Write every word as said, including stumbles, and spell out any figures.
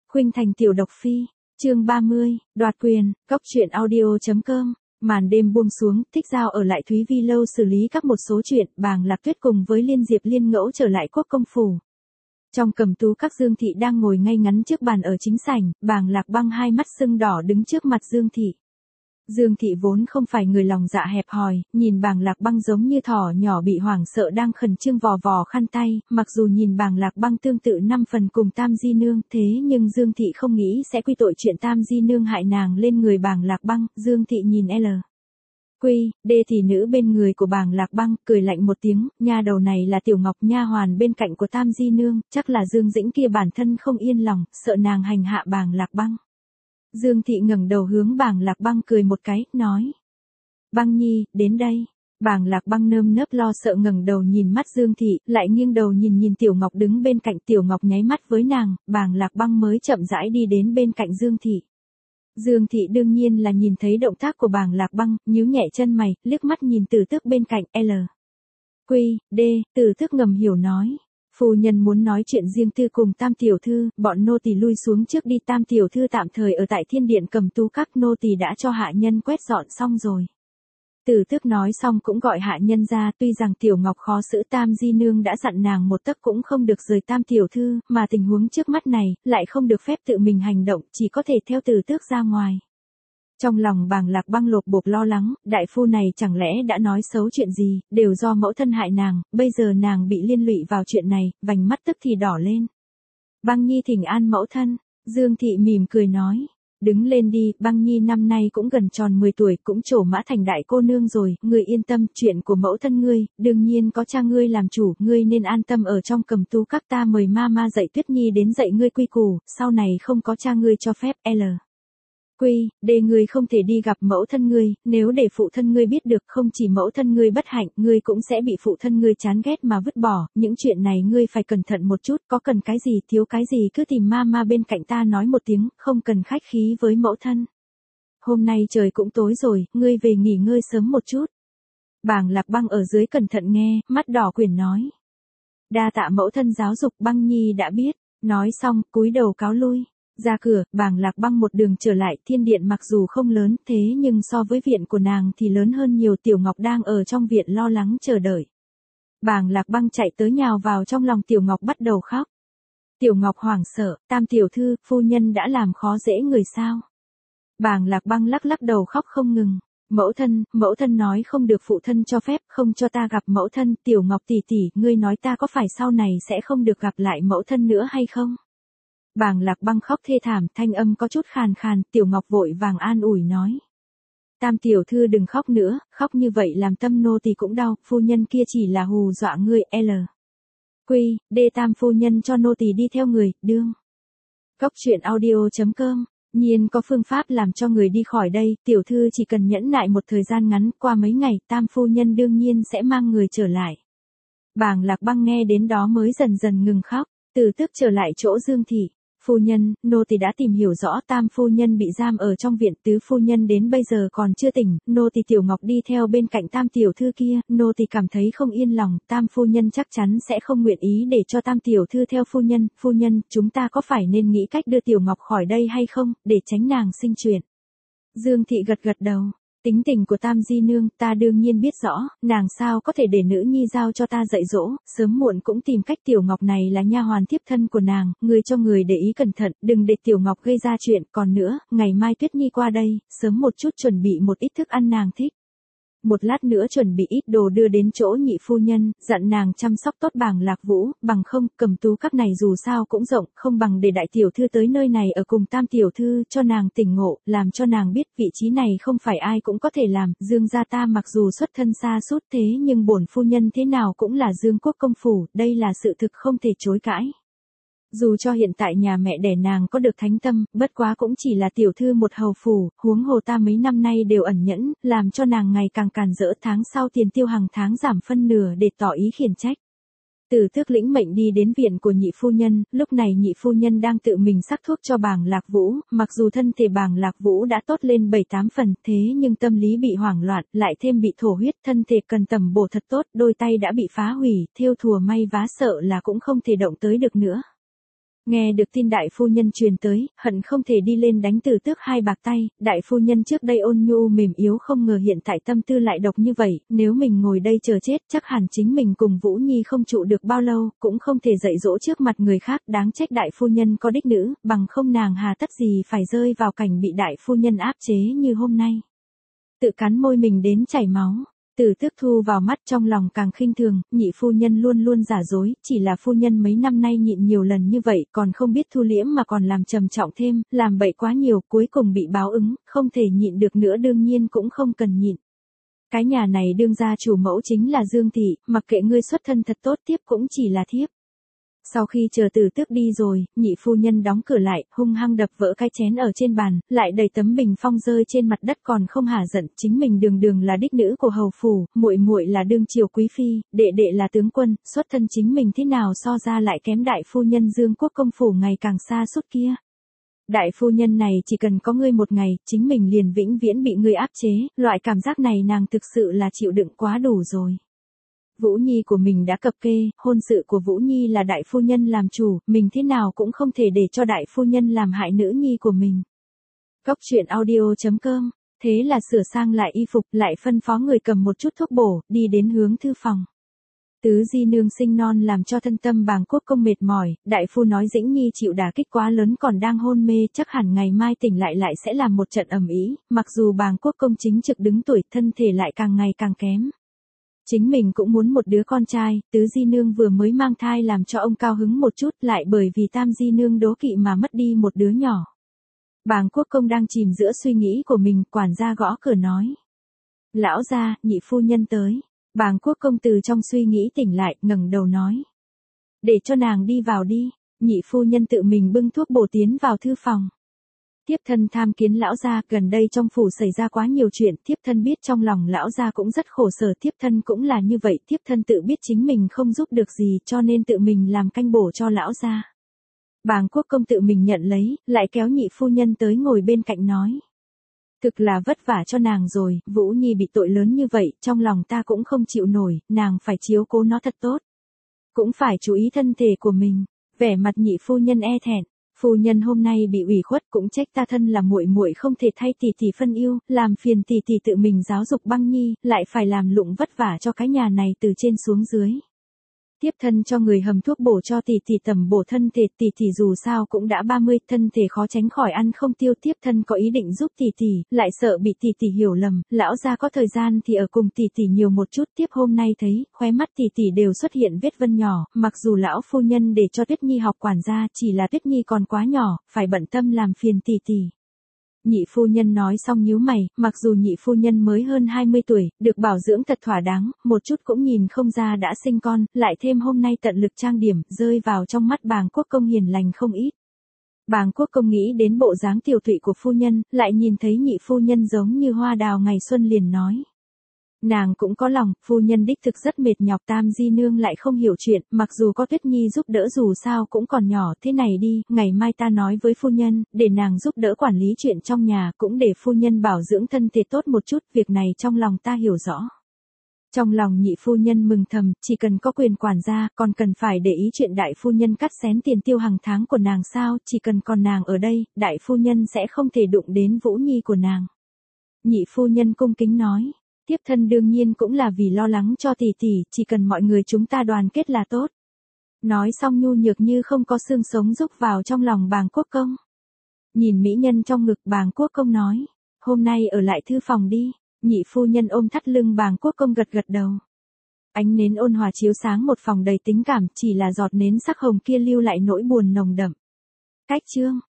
Khuynh Thành tiểu độc phi, chương ba mươi, đoạt quyền, góc truyện audio.com. Màn đêm buông xuống, Thích Giao ở lại Thúy Vi lâu xử lý các một số chuyện, Bàng Lạc Tuyết cùng với Liên Diệp Liên Ngẫu trở lại quốc công phủ. Trong cầm tú các Dương Thị đang ngồi ngay ngắn trước bàn ở chính sảnh, Bàng Lạc Băng hai mắt sưng đỏ đứng trước mặt Dương Thị. Dương Thị vốn không phải người lòng dạ hẹp hòi, nhìn Bàng Lạc Băng giống như thỏ nhỏ bị hoảng sợ đang khẩn trương vò vò khăn tay, mặc dù nhìn Bàng Lạc Băng tương tự năm phần cùng Tam Di Nương, thế nhưng Dương Thị không nghĩ sẽ quy tội chuyện Tam Di Nương hại nàng lên người Bàng Lạc Băng. Dương Thị nhìn L. Quy, D thì nữ bên người của Bàng Lạc Băng, cười lạnh một tiếng, nha đầu này là Tiểu Ngọc nha hoàn bên cạnh của Tam Di Nương, chắc là Dương Dĩnh kia bản thân không yên lòng, sợ nàng hành hạ Bàng Lạc Băng. Dương Thị ngẩng đầu hướng Bàng Lạc Băng cười một cái, nói: Băng Nhi, đến đây. Bàng Lạc Băng nơm nớp lo sợ ngẩng đầu nhìn mắt Dương Thị, lại nghiêng đầu nhìn nhìn Tiểu Ngọc đứng bên cạnh. Tiểu Ngọc nháy mắt với nàng, Bàng Lạc Băng mới chậm rãi đi đến bên cạnh Dương Thị. Dương Thị đương nhiên là nhìn thấy động tác của Bàng Lạc Băng, nhíu nhẹ chân mày, liếc mắt nhìn Tử Tước bên cạnh. L. Quy, D, Tử Tước ngầm hiểu nói: Phu nhân muốn nói chuyện riêng tư cùng Tam tiểu thư, bọn nô tỳ lui xuống trước đi. Tam tiểu thư tạm thời ở tại Thiên Điện cầm tú các, nô tỳ đã cho hạ nhân quét dọn xong rồi. Tử Tước nói xong cũng gọi hạ nhân ra, tuy rằng Tiểu Ngọc khó xử, Tam Di Nương đã dặn nàng một tấc cũng không được rời Tam tiểu thư, mà tình huống trước mắt này, lại không được phép tự mình hành động, chỉ có thể theo Tử Tước ra ngoài. Trong lòng Bàng Lạc Băng lột bột lo lắng, đại phu này chẳng lẽ đã nói xấu chuyện gì, đều do mẫu thân hại nàng, bây giờ nàng bị liên lụy vào chuyện này, vành mắt tức thì đỏ lên. Băng Nhi thỉnh an mẫu thân. Dương Thị mỉm cười nói: Đứng lên đi, Băng Nhi năm nay cũng gần tròn mười tuổi, cũng trổ mã thành đại cô nương rồi, ngươi yên tâm, chuyện của mẫu thân ngươi, đương nhiên có cha ngươi làm chủ, ngươi nên an tâm ở trong cầm tú các. Ta mời ma ma dạy Tuyết Nhi đến dạy ngươi quy củ, sau này không có cha ngươi cho phép. L. Quy, để ngươi không thể đi gặp mẫu thân ngươi, nếu để phụ thân ngươi biết được, không chỉ mẫu thân ngươi bất hạnh, ngươi cũng sẽ bị phụ thân ngươi chán ghét mà vứt bỏ, những chuyện này ngươi phải cẩn thận một chút, có cần cái gì, thiếu cái gì cứ tìm ma ma bên cạnh ta nói một tiếng, không cần khách khí với mẫu thân. Hôm nay trời cũng tối rồi, ngươi về nghỉ ngơi sớm một chút. Bàng Lạc Băng ở dưới cẩn thận nghe, mắt đỏ quyển nói: Đa tạ mẫu thân giáo dục. Băng Nhi đã biết. Nói xong, cúi đầu cáo lui. Ra cửa, Bàng Lạc Băng một đường trở lại. Thiên điện mặc dù không lớn, thế nhưng so với viện của nàng thì lớn hơn nhiều. Tiểu Ngọc đang ở trong viện lo lắng chờ đợi. Bàng Lạc Băng chạy tới nhào vào trong lòng Tiểu Ngọc bắt đầu khóc. Tiểu Ngọc hoảng sợ: Tam tiểu thư, phu nhân đã làm khó dễ người sao? Bàng Lạc Băng lắc lắc đầu khóc không ngừng. Mẫu thân, mẫu thân nói không được, phụ thân cho phép, không cho ta gặp mẫu thân. Tiểu Ngọc tỷ tỷ, ngươi nói ta có phải sau này sẽ không được gặp lại mẫu thân nữa hay không? Bàng Lạc Băng khóc thê thảm, thanh âm có chút khàn khàn. Tiểu Ngọc vội vàng an ủi nói: Tam tiểu thư đừng khóc nữa, khóc như vậy làm tâm nô tỳ cũng đau, phu nhân kia chỉ là hù dọa ngươi. L. Quy, D, Tam phu nhân cho nô tỳ đi theo người, đương. Góc truyện audio.com. Nhiên có phương pháp làm cho người đi khỏi đây, tiểu thư chỉ cần nhẫn nại một thời gian ngắn, qua mấy ngày, Tam phu nhân đương nhiên sẽ mang người trở lại. Bàng Lạc Băng nghe đến đó mới dần dần ngừng khóc. Tử Tước trở lại chỗ Dương Thị. Phu nhân, nô tỳ đã tìm hiểu rõ, Tam phu nhân bị giam ở trong viện, tứ phu nhân đến bây giờ còn chưa tỉnh, nô tỳ Tiểu Ngọc đi theo bên cạnh Tam tiểu thư kia, nô tỳ cảm thấy không yên lòng, Tam phu nhân chắc chắn sẽ không nguyện ý để cho Tam tiểu thư theo phu nhân. Phu nhân, chúng ta có phải nên nghĩ cách đưa Tiểu Ngọc khỏi đây hay không, để tránh nàng sinh chuyện? Dương Thị gật gật đầu. Tính tình của Tam Di Nương, ta đương nhiên biết rõ, nàng sao có thể để nữ nhi giao cho ta dạy dỗ, sớm muộn cũng tìm cách. Tiểu Ngọc này là nha hoàn thiếp thân của nàng, người cho người để ý cẩn thận, đừng để Tiểu Ngọc gây ra chuyện. Còn nữa, ngày mai Tuyết Nhi qua đây, sớm một chút chuẩn bị một ít thức ăn nàng thích. Một lát nữa chuẩn bị ít đồ đưa đến chỗ nhị phu nhân, dặn nàng chăm sóc tốt Bàng Lạc Vũ, bằng không, cầm tú các này dù sao cũng rộng, không bằng để đại tiểu thư tới nơi này ở cùng Tam tiểu thư, cho nàng tỉnh ngộ, làm cho nàng biết vị trí này không phải ai cũng có thể làm. Dương gia ta mặc dù xuất thân xa sút, thế nhưng bổn phu nhân thế nào cũng là Dương quốc công phủ, đây là sự thực không thể chối cãi. Dù cho hiện tại nhà mẹ đẻ nàng có được thánh tâm, bất quá cũng chỉ là tiểu thư một hầu phủ, huống hồ ta mấy năm nay đều ẩn nhẫn, làm cho nàng ngày càng càn rỡ. Tháng sau tiền tiêu hàng tháng giảm phân nửa để tỏ ý khiển trách. Tử Tước lĩnh mệnh đi đến viện của nhị phu nhân, lúc này nhị phu nhân đang tự mình sắc thuốc cho Bàng Lạc Vũ, mặc dù thân thể Bàng Lạc Vũ đã tốt lên bảy tám phần, thế nhưng tâm lý bị hoảng loạn, lại thêm bị thổ huyết, thân thể cần tầm bổ thật tốt, đôi tay đã bị phá hủy, thêu thùa may vá sợ là cũng không thể động tới được nữa. Nghe được tin đại phu nhân truyền tới, hận không thể đi lên đánh Từ Tước hai bạc tay, đại phu nhân trước đây ôn nhu mềm yếu không ngờ hiện tại tâm tư lại độc như vậy, nếu mình ngồi đây chờ chết chắc hẳn chính mình cùng Vũ Nhi không trụ được bao lâu, cũng không thể dạy dỗ trước mặt người khác, đáng trách đại phu nhân có đích nữ, bằng không nàng hà tất gì phải rơi vào cảnh bị đại phu nhân áp chế như hôm nay. Tự cắn môi mình đến chảy máu. Từ Tước thu vào mắt trong lòng càng khinh thường, nhị phu nhân luôn luôn giả dối, chỉ là phu nhân mấy năm nay nhịn nhiều lần như vậy, còn không biết thu liễm mà còn làm trầm trọng thêm, làm bậy quá nhiều, cuối cùng bị báo ứng, không thể nhịn được nữa đương nhiên cũng không cần nhịn. Cái nhà này đương gia chủ mẫu chính là Dương Thị, mặc kệ ngươi xuất thân thật tốt tiếp cũng chỉ là thiếp. Sau khi chờ Từ Tước đi rồi, nhị phu nhân đóng cửa lại, hung hăng đập vỡ cái chén ở trên bàn, lại đẩy tấm bình phong rơi trên mặt đất còn không hả giận, chính mình đường đường là đích nữ của hầu phủ, muội muội là đương triều quý phi, đệ đệ là tướng quân, xuất thân chính mình thế nào so ra lại kém đại phu nhân Dương Quốc công phủ ngày càng xa suốt kia. Đại phu nhân này chỉ cần có ngươi một ngày, chính mình liền vĩnh viễn bị ngươi áp chế, loại cảm giác này nàng thực sự là chịu đựng quá đủ rồi. Vũ Nhi của mình đã cập kê, hôn sự của Vũ Nhi là đại phu nhân làm chủ, mình thế nào cũng không thể để cho đại phu nhân làm hại nữ nhi của mình. Cốc truyện audio chấm com, thế là sửa sang lại y phục, lại phân phó người cầm một chút thuốc bổ, đi đến hướng thư phòng. Tứ di nương sinh non làm cho thân tâm Bàng Quốc công mệt mỏi, đại phu nói Dĩnh Nhi chịu đả kích quá lớn còn đang hôn mê, chắc hẳn ngày mai tỉnh lại lại sẽ làm một trận ầm ĩ, mặc dù Bàng Quốc công chính trực đứng tuổi, thân thể lại càng ngày càng kém. Chính mình cũng muốn một đứa con trai, tứ di nương vừa mới mang thai làm cho ông cao hứng một chút, lại bởi vì tam di nương đố kỵ mà mất đi một đứa nhỏ. Bàng Quốc công đang chìm giữa suy nghĩ của mình, quản gia gõ cửa nói. Lão gia, nhị phu nhân tới. Bàng Quốc công từ trong suy nghĩ tỉnh lại, ngẩng đầu nói. Để cho nàng đi vào đi. Nhị phu nhân tự mình bưng thuốc bổ tiến vào thư phòng. Thiếp thân tham kiến lão gia, gần đây trong phủ xảy ra quá nhiều chuyện, thiếp thân biết trong lòng lão gia cũng rất khổ sở, thiếp thân cũng là như vậy, thiếp thân tự biết chính mình không giúp được gì, cho nên tự mình làm canh bổ cho lão gia. Bàng Quốc công tự mình nhận lấy, lại kéo nhị phu nhân tới ngồi bên cạnh nói. Thực là vất vả cho nàng rồi, Vũ Nhi bị tội lớn như vậy, trong lòng ta cũng không chịu nổi, nàng phải chiếu cố nó thật tốt. Cũng phải chú ý thân thể của mình, vẻ mặt nhị phu nhân e thẹn. Phu nhân hôm nay bị ủy khuất cũng trách ta thân là muội muội không thể thay tỷ tỷ phân yêu, làm phiền tỷ tỷ tự mình giáo dục Băng Nhi, lại phải làm lụng vất vả cho cái nhà này từ trên xuống dưới. Tiếp thân cho người hầm thuốc bổ cho tỷ tỷ tầm bổ thân thể, tỷ tỷ dù sao cũng đã ba mươi, thân thể khó tránh khỏi ăn không tiêu, tiếp thân có ý định giúp tỷ tỷ, lại sợ bị tỷ tỷ hiểu lầm, lão gia có thời gian thì ở cùng tỷ tỷ nhiều một chút, tiếp hôm nay thấy, khóe mắt tỷ tỷ đều xuất hiện vết vân nhỏ, mặc dù lão phu nhân để cho Tuyết Nhi học quản gia, chỉ là Tuyết Nhi còn quá nhỏ, phải bận tâm làm phiền tỷ tỷ. Nhị phu nhân nói xong nhíu mày, mặc dù nhị phu nhân mới hơn hai mươi tuổi, được bảo dưỡng thật thỏa đáng, một chút cũng nhìn không ra đã sinh con, lại thêm hôm nay tận lực trang điểm, rơi vào trong mắt Bàng Quốc công hiền lành không ít. Bàng Quốc công nghĩ đến bộ dáng tiểu thụy của phu nhân, lại nhìn thấy nhị phu nhân giống như hoa đào ngày xuân liền nói. Nàng cũng có lòng, phu nhân đích thực rất mệt nhọc, tam di nương lại không hiểu chuyện, mặc dù có Tuyết Nhi giúp đỡ dù sao cũng còn nhỏ, thế này đi, ngày mai ta nói với phu nhân, để nàng giúp đỡ quản lý chuyện trong nhà, cũng để phu nhân bảo dưỡng thân thể tốt một chút, việc này trong lòng ta hiểu rõ. Trong lòng nhị phu nhân mừng thầm, chỉ cần có quyền quản gia, còn cần phải để ý chuyện đại phu nhân cắt xén tiền tiêu hàng tháng của nàng sao, chỉ cần còn nàng ở đây, đại phu nhân sẽ không thể đụng đến Vũ Nhi của nàng. Nhị phu nhân cung kính nói. Tiếp thân đương nhiên cũng là vì lo lắng cho tỷ tỷ, chỉ cần mọi người chúng ta đoàn kết là tốt. Nói xong nhu nhược như không có xương sống rúc vào trong lòng Bàng Quốc công. Nhìn mỹ nhân trong ngực Bàng Quốc công nói, hôm nay ở lại thư phòng đi, nhị phu nhân ôm thắt lưng Bàng Quốc công gật gật đầu. Ánh nến ôn hòa chiếu sáng một phòng đầy tính cảm, chỉ là giọt nến sắc hồng kia lưu lại nỗi buồn nồng đậm. Cách chương